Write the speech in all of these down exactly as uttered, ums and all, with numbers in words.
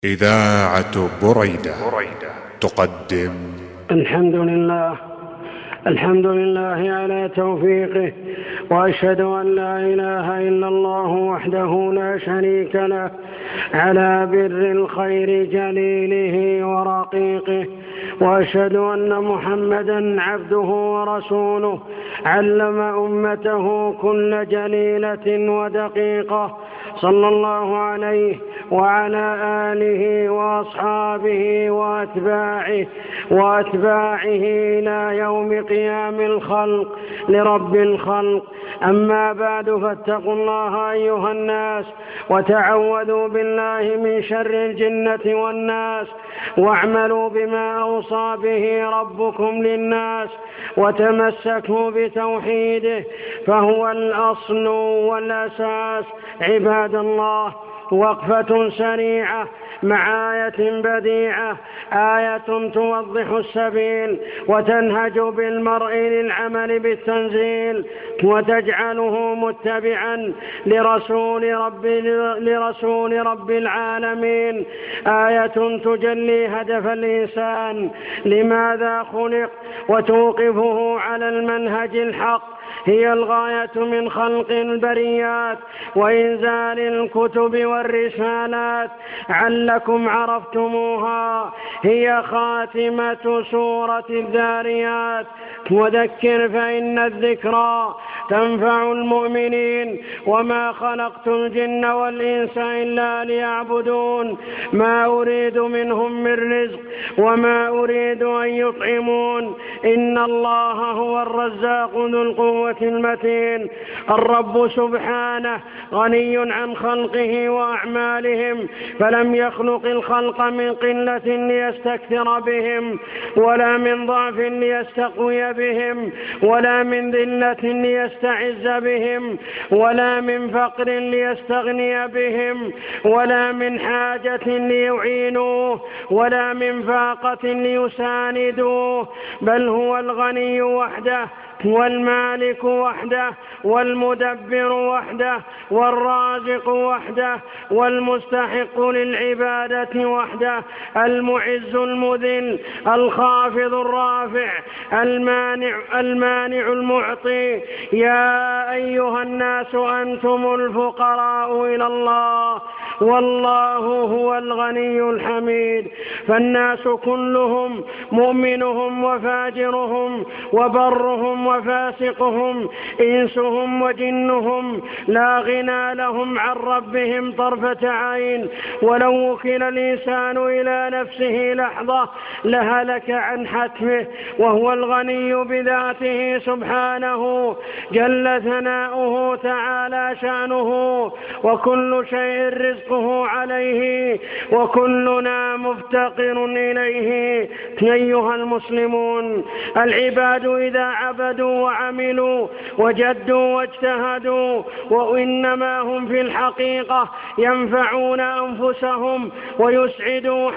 إذاعة بريدة تقدم. الحمد لله الحمد لله على توفيقه، وأشهد أن لا إله إلا الله وحده لا شريك له على بر الخير جليله ورقيقه، وأشهد أن محمدا عبده ورسوله علم أمته كل جليلة ودقيقة، صلى الله عليه وعلى آله وأصحابه وأتباعه وأتباعه إلى يوم قيام الخلق لرب الخلق. أما بعد، فاتقوا الله أيها الناس، وتعوذوا بالله من شر الجنة والناس، واعملوا بما أوصى به ربكم للناس، وتمسكوا بتوحيده فهو الأصل والأساس. عباد الله، وقفة سريعة مع آية بديعة، آية توضح السبيل وتنهج بالمرء للعمل بالتنزيل، وتجعله متبعا لرسول رب, لرسول رب العالمين. آية تجلي هدف الإنسان لماذا خلق، وتوقفه على المنهج الحق. هي الغاية من خلق البريات وإنزال الكتب والرسالات علكم عرفتموها. هي خاتمة سورة الذاريات. وذكر فإن الذكرى تنفع المؤمنين. وما خلقت الجن والإنس إلا ليعبدون، ما أريد منهم من رزق وما أريد أن يطعمون، إن الله هو الرزاق ذو القوة المتين. الرب سبحانه غني عن خلقه وأعمالهم، فلم يخلق الخلق من قلة ليستكثر بهم، ولا من ضعف ليستقوي بهم، ولا من ذلة ليستعز بهم، ولا من فقر ليستغني بهم، ولا من حاجة ليعينوه، ولا من فاقة ليساندوه، بل هو الغني وحده، والمالك وحده، والمدبر وحده، والرازق وحده، والمستحق للعبادة وحده، المعز المذل، الخافض الرافع، المانع المانع المعطي. يا أيها الناس أنتم الفقراء إلى الله والله هو الغني الحميد. فالناس كلهم، مؤمنهم وفاجرهم، وبرهم وفاسقهم، إنسهم وجنهم، لا غنى لهم عن ربهم طرفة عين. ولو وكل الإنسان إلى نفسه لحظة لهلك عن حتمه، وهو الغني بذاته سبحانه جل ثناؤه تعالى شأنه، وكل شيء رزقه عليه، وكلنا مفتقر إليه. أيها المسلمون، العباد إذا عبدوا وعملوا وجدوا واجتهدوا، وإنما هم في الحقيقة ينفعون أنفسهم ويسعدوا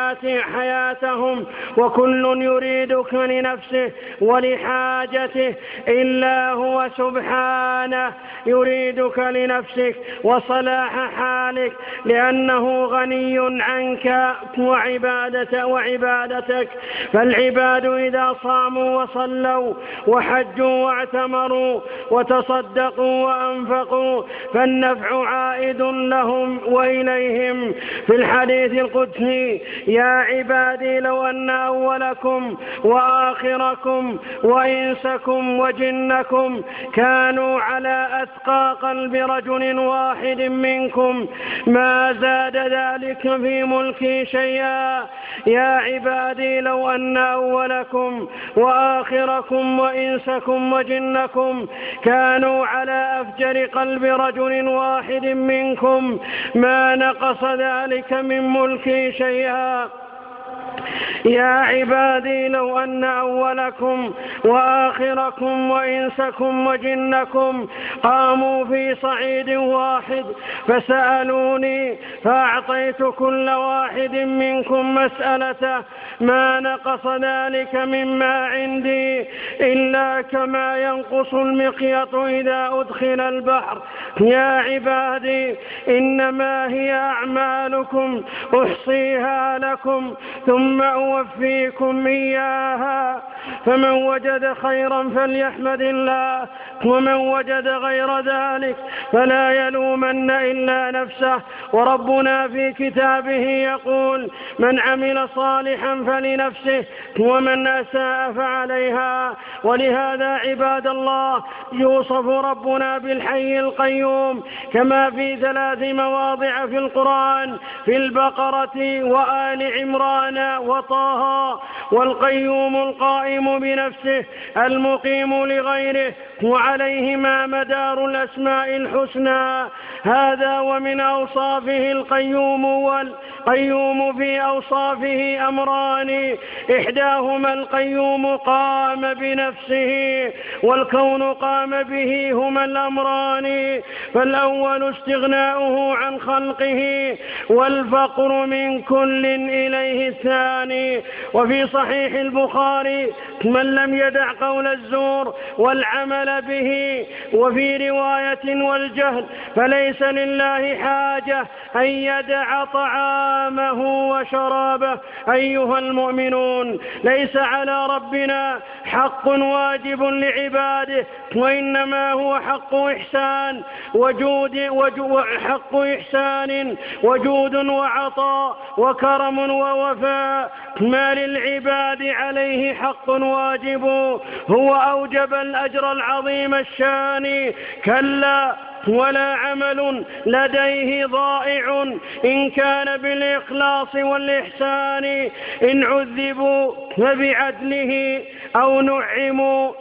حياتهم، وكل يريدك لنفسه ولحاجته إلا هو سبحانه يريدك لنفسك وصلاح حالك، لأنه غني عنك وعبادة وعبادتك. فالعباد إذا صاموا وصلوا وحجوا واعتمروا وتصدقوا وأنفقوا فالنفع عائد لهم وإليهم. في الحديث القدسي: يا عبادي لو أن أولكم وآخركم وإنسكم وجنكم كانوا على أتقى قلب رجل واحد منكم ما زاد ذلك في ملكي شيئا. يا عبادي لو أن أولكم وآخركم وإنسكم وجنكم كانوا على أفجر قلب رجل واحد منكم ما نقص ذلك من ملكي شيئا. يا عبادي لو أن أولكم وآخركم وإنسكم وجنكم قاموا في صعيد واحد فسألوني فأعطيت كل واحد منكم مسألته ما نقص ذلك مما عندي إلا كما ينقص المخيط إذا أدخل البحر. يا عبادي إنما هي أعمالكم أحصيها لكم ثم أوفيكم إياها، فمن وجد خيرا فليحمد الله ومن وجد غير ذلك فلا يلومن إلا نفسه. وربنا في كتابه يقول من عمل صالحا فلنفسه ومن أساء فعليها. ولهذا عباد الله يوصف ربنا بالحي القيوم كما في ثلاث مواضع في القرآن في البقرة وآل عمران وطه. والقيوم القائم بنفسه المقيم لغيره وعليهما مدار الأسماء الحسنى. هذا ومن أوصافه القيوم. والقيوم في أوصافه أمران إحداهما القيوم قام بنفسه والكون قام به هما الأمران. فالأول استغناؤه عن خلقه والفقر من كل إليه الثاني. وفي صحيح البخاري من لم يدع قول الزور والعمل به. وفي رواية والجهل فليس لله حاجة أن يدع طعامه وشرابه. أيها المؤمنون ليس على ربنا حق واجب لعباده وإنما هو حق إحسان وجود حق إحسان وجود وعطاء وكرم ووفاء. ما للعباد عليه حق واجب هو أوجب الأجر العظيم الشان. كلا ولا عمل لديه ضائع إن كان بالإخلاص والإحسان. إن عذبوا فبعدله أو نعموا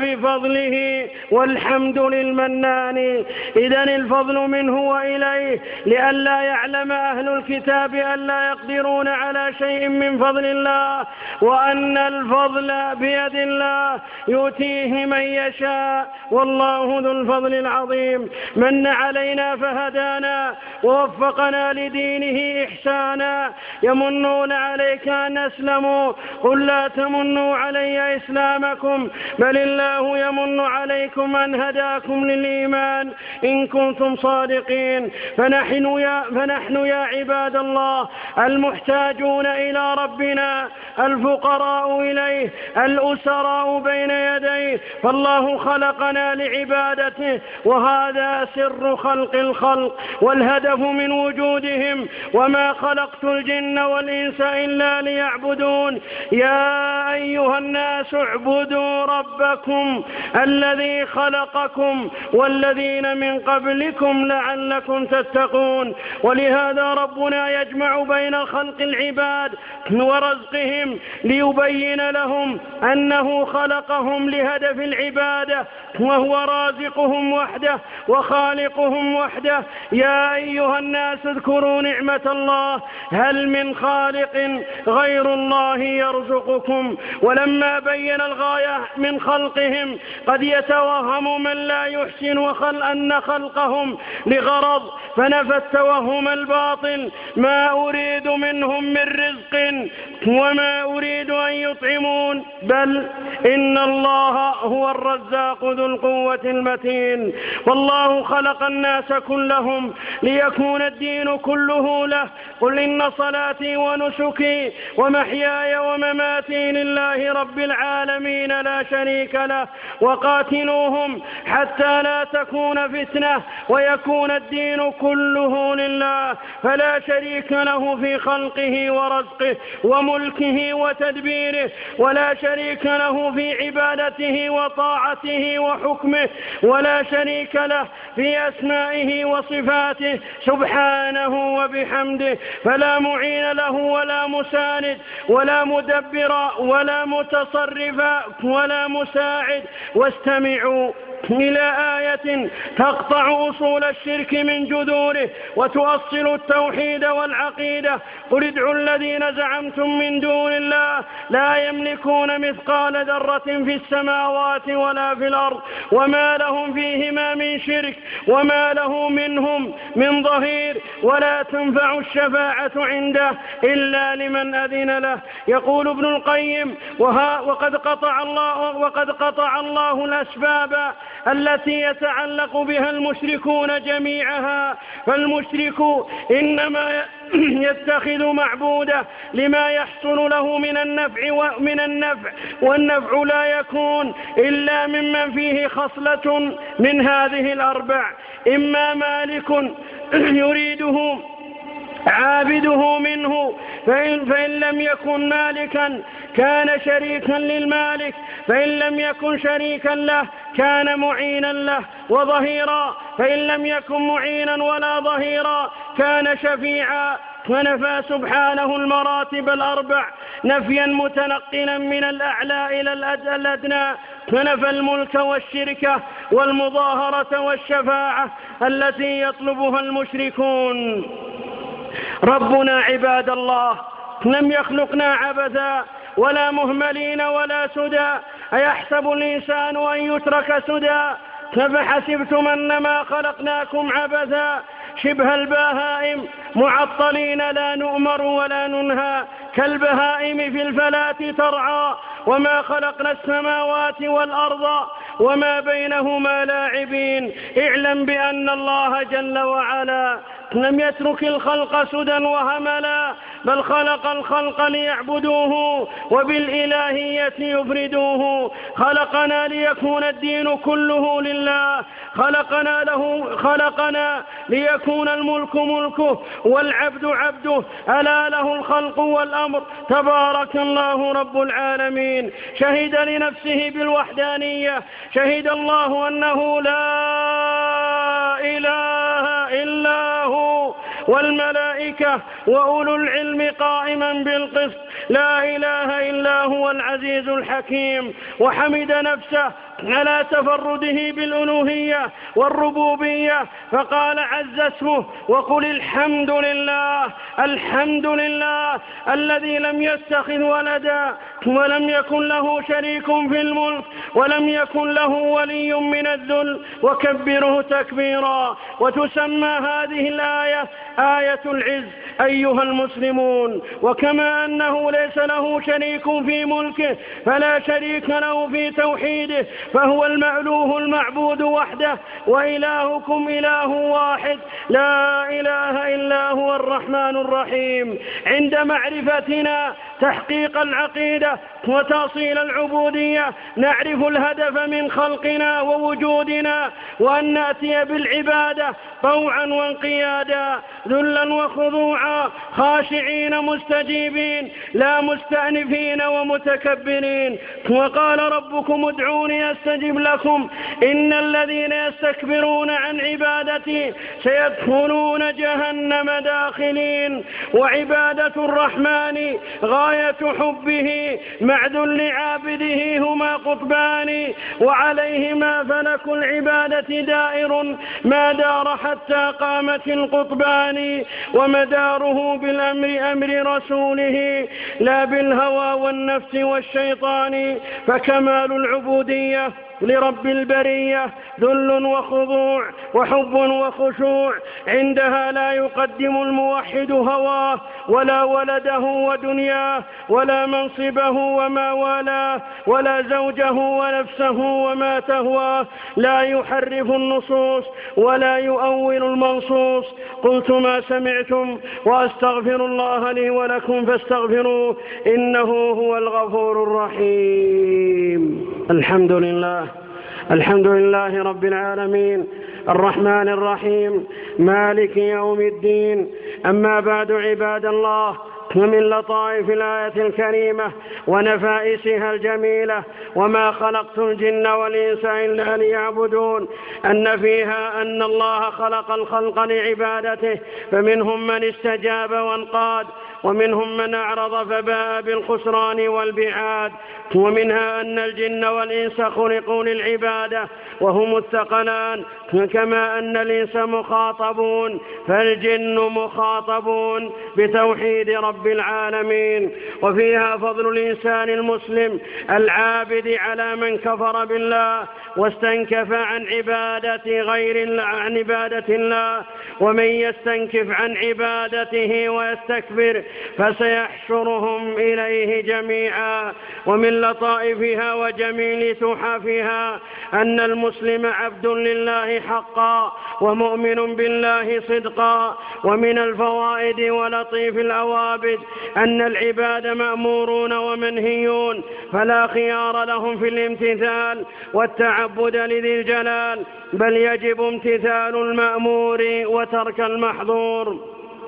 فبفضله والحمد للمنان. إذن الفضل منه وإليه لئلا يعلم أهل الكتاب ألا يقدرون على شيء من فضل الله وأن الفضل بيد الله يؤتيه من يشاء والله ذو الفضل العظيم. من علينا فهدانا ووفقنا لدينه إحسانا. يمنون عليك أن أسلموا قل لا تمنوا علي إسلامكم بل الله يمن عليكم أن هداكم للإيمان إن كنتم صادقين. فنحن يا, فنحن يا عباد الله المحتاجون إلى ربنا الفقراء إليه الأسراء بين يديه. فالله خلقنا لعبادته وهذا سر خلق الخلق والهدف من وجودهم. وما خلقت الجن والإنس إلا ليعبدون. يا أيها الناس اعبدوا ربكم الذي خلقكم والذين من قبلكم لعلكم تتقون. ولهذا ربنا يجمع بين خلق العباد ورزقهم ليبين لهم أنه خلقهم لهدف العبادة وهو رازقهم وحده وخالقهم وحده. يا أيها الناس اذكروا نعمة الله هل من خالق غير الله يرزقكم. ولما بين الغاية من خلقهم قد يتوهم من لا يحسن وخلق أن خلقهم لغرض فنفى التوهم الباطل. ما أريد منهم من رزق وما أريد أن يطعمون بل إن الله هو الرزاق ذو القوة المتين. والله خلق الناس كلهم ليكون الدين كله له. قل إن صلاتي ونسكي ومحياي ومماتي لله رب العالمين لا شريك له وقاتلوهم حتى لا تكون فتنة ويكون الدين كله لله. فلا شريك له في خلقه ورزقه وملكه وتدبيره ولا شريك له في عبادته وطاعته وحكمه ولا شريك له في أسمائه وصفاته سبحانه وبحمده. فلا معين له ولا مساند ولا مدبر ولا متصرف ولا مساعد. واستمعوا إلى آية تقطع أصول الشرك من جذوره وتؤصل التوحيد والعقيدة. قل ادعوا الذين زعمتم من دون الله لا يملكون مثقال ذرة في السماوات ولا في الأرض وما لهم فيهما من شرك وما له منهم من ظهير ولا تنفع الشفاعة عنده إلا لمن أذن له. يقول ابن القيم وها وقد قطع الله وقد قطع الله الأسباب التي يتعلق بها المشركون جميعها. فالمشرك إنما يتخذ معبوده لما يحصل له من النفع ومن النفع والنفع لا يكون إلا ممن فيه خصلة من هذه الأربع: إما مالك يريده عابده منه فإن, فإن لم يكن مالكا كان شريكا للمالك، فإن لم يكن شريكا له كان معينا له وظهيرا، فإن لم يكن معينا ولا ظهيرا كان شفيعا. فنفى سبحانه المراتب الأربع نفيا متنقلا من الأعلى إلى الأدنى، فنفى الملك والشركة والمظاهرة والشفاعة التي يطلبها المشركون. ربنا عباد الله لم يخلقنا عبثا ولا مهملين ولا سدى. أيحسب الإنسان أن يترك سدى؟ فحسبتم أنما خلقناكم عبثا شبه البهائم معطلين لا نؤمر ولا ننهى كالبهائم في الفلاة ترعى. وما خلقنا السماوات والأرض وما بينهما لاعبين. اعلم بأن الله جل وعلا لم يترك الخلق سدى وهملا، بل خلق الخلق ليعبدوه وبالإلهية يفردوه. خلقنا ليكون الدين كله لله، خلقنا له خلقنا ليكون الملك ملكه والعبد عبده، ألا له الخلق والأمر. تبارك الله رب العالمين. شهد لنفسه بالوحدانية، شهد الله أنه لا إله إلا هو والملائكة وأولو العلم قائما بالقسط. لا إله إلا هو العزيز الحكيم. وحمد نفسه على تفرده بالألوهية والربوبية فقال عز اسمه: وقل الحمد لله الحمد لله الذي لم يتخذ ولدا ولم يكن له شريك في الملك ولم يكن له ولي من الذل وكبره تكبيرا. وتسمى هذه الآية آية العز أيها المسلمون. وكما أنه ليس له شريك في ملكه فلا شريك له في توحيده، فهو المألوه المعبود وحده، وإلهكم إله واحد لا إله إلا هو الرحمن الرحيم. عند معرفتنا تحقيق العقيدة وتأصيل العبودية نعرف الهدف من خلقنا ووجودنا، وأن نأتي بالعبادة طوعا وانقيادا ذلا وخضوعا خاشعين مستجيبين لا مستأنفين ومتكبرين. وقال ربكم ادعوني أستجب لكم إن الذين يستكبرون عن عبادتي سيدخلون جهنم داخلين. وعبادة الرحمن غاية حبه مع ذل عابده هما قطبان، وعليهما فلك العبادة دائر ما دار حتى قامت القطبان. ومداره بالأمر أمر رسوله لا بالهوى والنفس والشيطان. فكمال العبودية لرب البرية ذل وخضوع وحب وخشوع. عندها لا يقدم الموحد هواه ولا ولده ودنياه ولا منصبه وما والاه ولا زوجه ونفسه وما تهواه. لا يحرف النصوص ولا يؤول المنصوص. قلت ما سمعتم وأستغفر الله لي ولكم فاستغفروه إنه هو الغفور الرحيم. الحمد لله الحمد لله رب العالمين الرحمن الرحيم مالك يوم الدين. أما بعد عباد الله، ومن لطائف الآية الكريمة ونفائسها الجميلة وما خلقت الجن والإنس إلا ليعبدون أن فيها أن الله خلق الخلق لعبادته، فمنهم من استجاب وانقاد ومنهم من أعرض فباء بالخسران والبعاد. ومنها أن الجن والإنس خلقوا للعبادة وهم الثقلان، كما أن الإنس مخاطبون فالجن مخاطبون بتوحيد رب العالمين. وفيها فضل الإنسان المسلم العابد على من كفر بالله واستنكف عن عبادة غير عن عبادة الله، ومن يستنكف عن عبادته ويستكبر فسيحشرهم إليه جميعا. ومن لطائفها وجميل تحفها أن المسلم عبد لله حقا ومؤمن بالله صدقا. ومن الفوائد ولطيف الأوابد أن العباد مأمورون ومنهيون فلا خيار لهم في الامتثال والتعبد لذي الجلال، بل يجب امتثال المأمور وترك المحظور.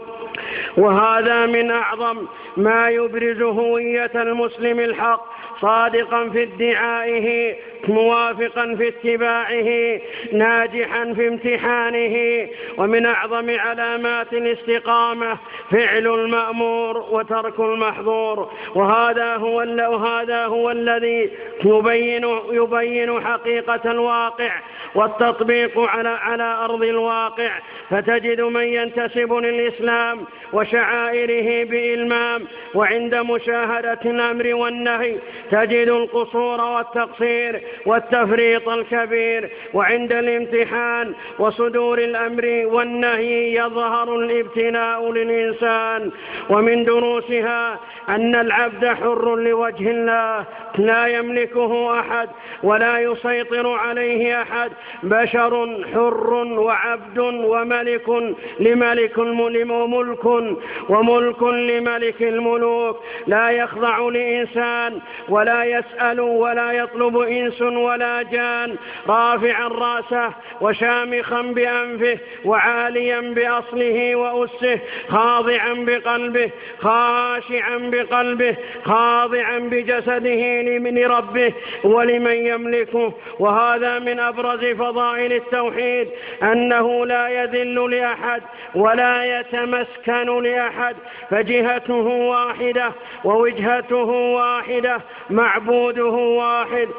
وهذا من أعظم ما يبرز هوية المسلم الحق، صادقا في ادعائه موافقا في اتباعه ناجحا في امتحانه. ومن أعظم علامات الاستقامة فعل المأمور وترك المحظور. وهذا هو, وهذا هو الذي يبين, يبين حقيقة الواقع والتطبيق على, على أرض الواقع. فتجد من ينتسب للإسلام وشعائره بإلمام، وعند مشاهدة الأمر والنهي تجد القصور والتقصير والتفريط الكبير، وعند الامتحان وصدور الأمر والنهي يظهر الابتلاء للإنسان. ومن دروسها أن العبد حر لوجه الله لا يملكه أحد ولا يسيطر عليه أحد، بشر حر وعبد وملك لملك وملك وملك لملك الملوك، لا يخضع لإنسان ولا يسأل ولا يطلب إنس ولا جان، رافعا رأسه وشامخا بأنفه وعاليا بأصله وأسه، خاضعا بقلبه خاشعا بقلبه خاضعا بجسده لمن ربه ولمن يملكه. وهذا من أبرز فضائل التوحيد أنه لا يذل لأحد ولا يتمسكن لأحد، فجهته واحدة ووجهته واحدة، معبوده واحد،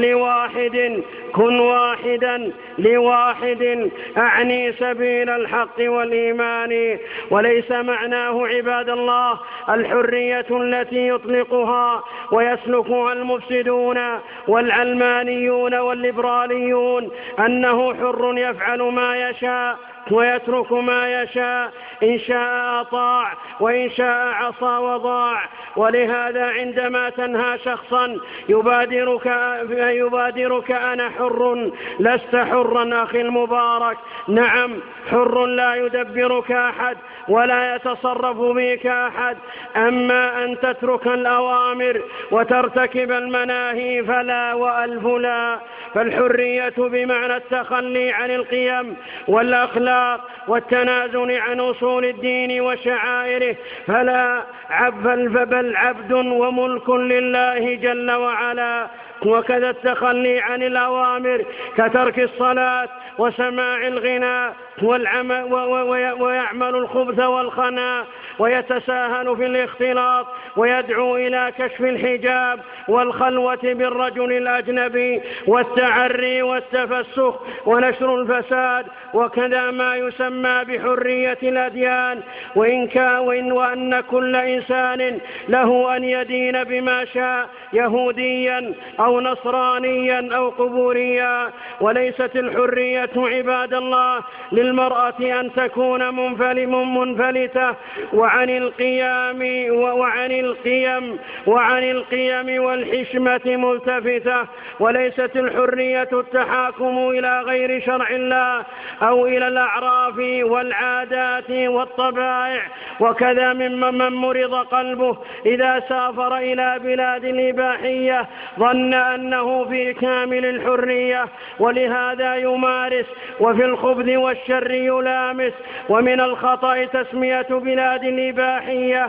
فلواحد كن واحدا لواحد، أعني سبيل الحق والإيمان. وليس معناه عباد الله الحرية التي يطلقها ويسلكها المفسدون والعلمانيون والليبراليون أنه حر يفعل ما يشاء ويترك ما يشاء، إن شاء أطاع وإن شاء عصى وضاع. ولهذا عندما تنهى شخصا يبادرك, يبادرك أنا حر لست حرا أخي المبارك. نعم حر لا يدبرك أحد ولا يتصرف بك أحد، أما أن تترك الأوامر وترتكب المناهي فلا وألف لا. فالحرية بمعنى التخلي عن القيم والأخلاق والتنازل عن أصول الدين وشعائره، فلا بل عبد وملك لله جل وعلا. وكذا التخلي عن الأوامر كترك الصلاة وسماع الغناء والعمل ويعمل الخبث والخنا ويتساهل في الاختلاط ويدعو إلى كشف الحجاب والخلوة بالرجل الأجنبي والتعري والتفسخ ونشر الفساد. وكذا ما يسمى بحرية الأديان، وإن كان وأن كل إنسان له أن يدين بما شاء، يهوديا أو نصرانيا أو قبوريا. وليست الحرية عباد الله للمرأة أن تكون منفلتة وعن القيام وعن القيم وعن القيم والحشمة ملتفتة. وليست الحرية التحاكم إلى غير شرع الله أو إلى الأعراف والعادات والطبائع. وكذا ممن مرض قلبه إذا سافر إلى بلاد الإباحية ظن أنه في كامل الحرية، ولهذا يمارس وفي الخبث والشر يلامس. ومن الخطأ تسمية بلاد الإباحية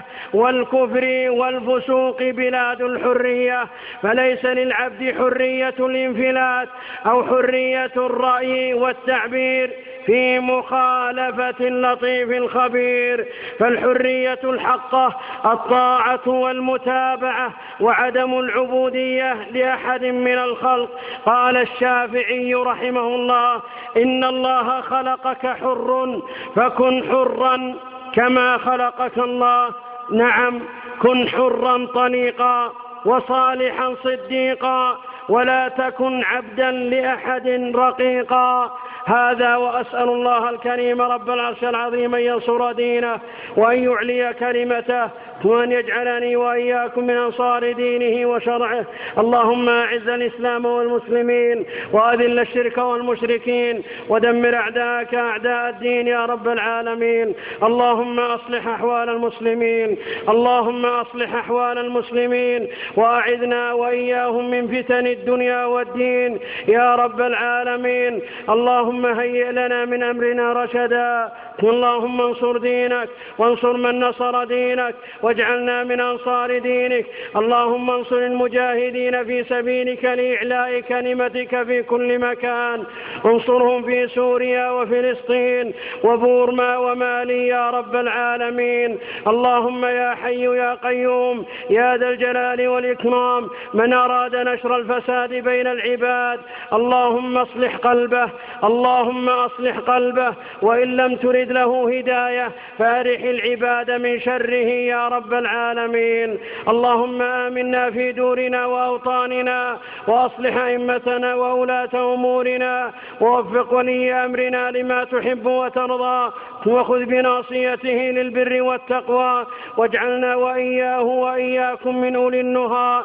والكفر والفسوق بلاد الحرية، فليس للعبد حرية الانفلات أو حرية الرأي والتعبير في مخالفة اللطيف الخبير، فالحرية الحقة الطاعة والمتابعة وعدم العبودية لأحد من الخلق. قال الشافعي رحمه الله: إن الله خلقك حر فكن حرا كما خلقك الله. نعم، كن حرا طليقا وصالحا صديقا، ولا تكن عبدا لأحد رقيقا. هذا، وأسأل الله الكريم رب العرش العظيم أن ينصر دينه وأن يعلي كلمته وأن يجعلني وإياكم من أنصار دينه وشرعه. اللهم أعز الإسلام والمسلمين وأذل الشرك والمشركين ودمر أعداءك أعداء الدين يا رب العالمين. اللهم أصلح أحوال المسلمين اللهم أصلح أحوال المسلمين وأعذنا وإياهم من فتن الدنيا والدين يا رب العالمين. اللهم هيئ لنا من أمرنا رشدا. اللهم انصر دينك وانصر من نصر دينك واجعلنا من أنصار دينك. اللهم انصر المجاهدين في سبيلك لإعلاء كلمتك في كل مكان، انصرهم في سوريا وفلسطين وبورما ومالي يا رب العالمين. اللهم يا حي يا قيوم يا ذا الجلال والإكرام، من أراد نشر الفساد بين العباد اللهم اصلح قلبه اللهم اصلح قلبه، وإن لم ترد له هداية فارح العباد من شره يا رب العالمين. اللهم آمنا في دورنا وأوطاننا وأصلح أئمتنا وولاة أمورنا ووفق ولي أمرنا لما تحب وترضى، وخذ بناصيته للبر والتقوى، واجعلنا وإياه وإياكم من أولي النهى،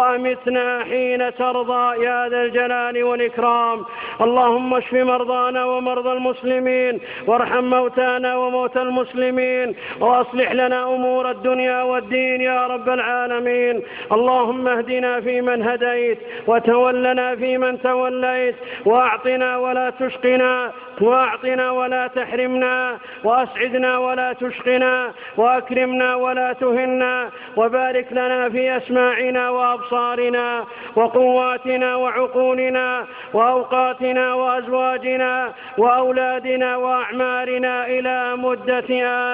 وأمتنا حين ترضى يا ذا الجلال والإكرام. اللهم اشف مرضانا ومرضى المسلمين وارحم موتانا وموتى المسلمين، وأصلح لنا أمور الدنيا والدين يا رب العالمين. اللهم اهدنا فيمن هديت وتولنا فيمن توليت، وأعطنا ولا تشقنا وأعطنا ولا تحرمنا، وأسعدنا ولا تشقنا، وأكرمنا ولا تهنا، وبارك لنا في أسماعنا وأبصارنا وقواتنا وعقولنا وأوقاتنا وأزواجنا وأولادنا وأعمارنا إلى مدة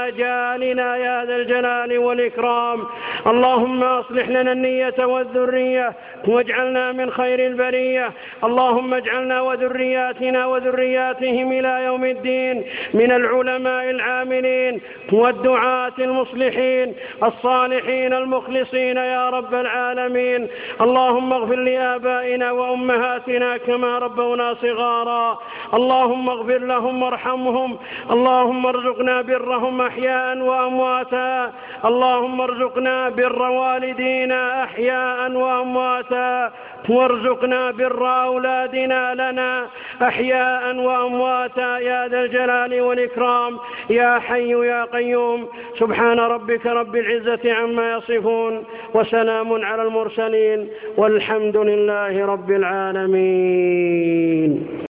آجالنا يا ذا الجلال والإكرام. اللهم أصلح لنا النية والذرية واجعلنا من خير البرية. اللهم اجعلنا وذرياتنا وذرياتهم إلى يوم الدين من العلماء العاملين والدعاة المصلحين الصالحين المخلصين يا رب العالمين. اللهم اغفر لآبائنا وأمهاتنا كما ربونا صغارا. اللهم اغفر لهم وارحمهم. اللهم ارزقنا برهم أحياء وأمواتا. اللهم ارزقنا بر والدينا أحياء وأمواتا، وارزقنا بر أولادنا لنا أحياء وأمواتا يا ذا الجلال والإكرام يا حي يا قيوم. سبحان ربك رب العزة عما يصفون، وسلام على المرسلين، والحمد لله رب العالمين.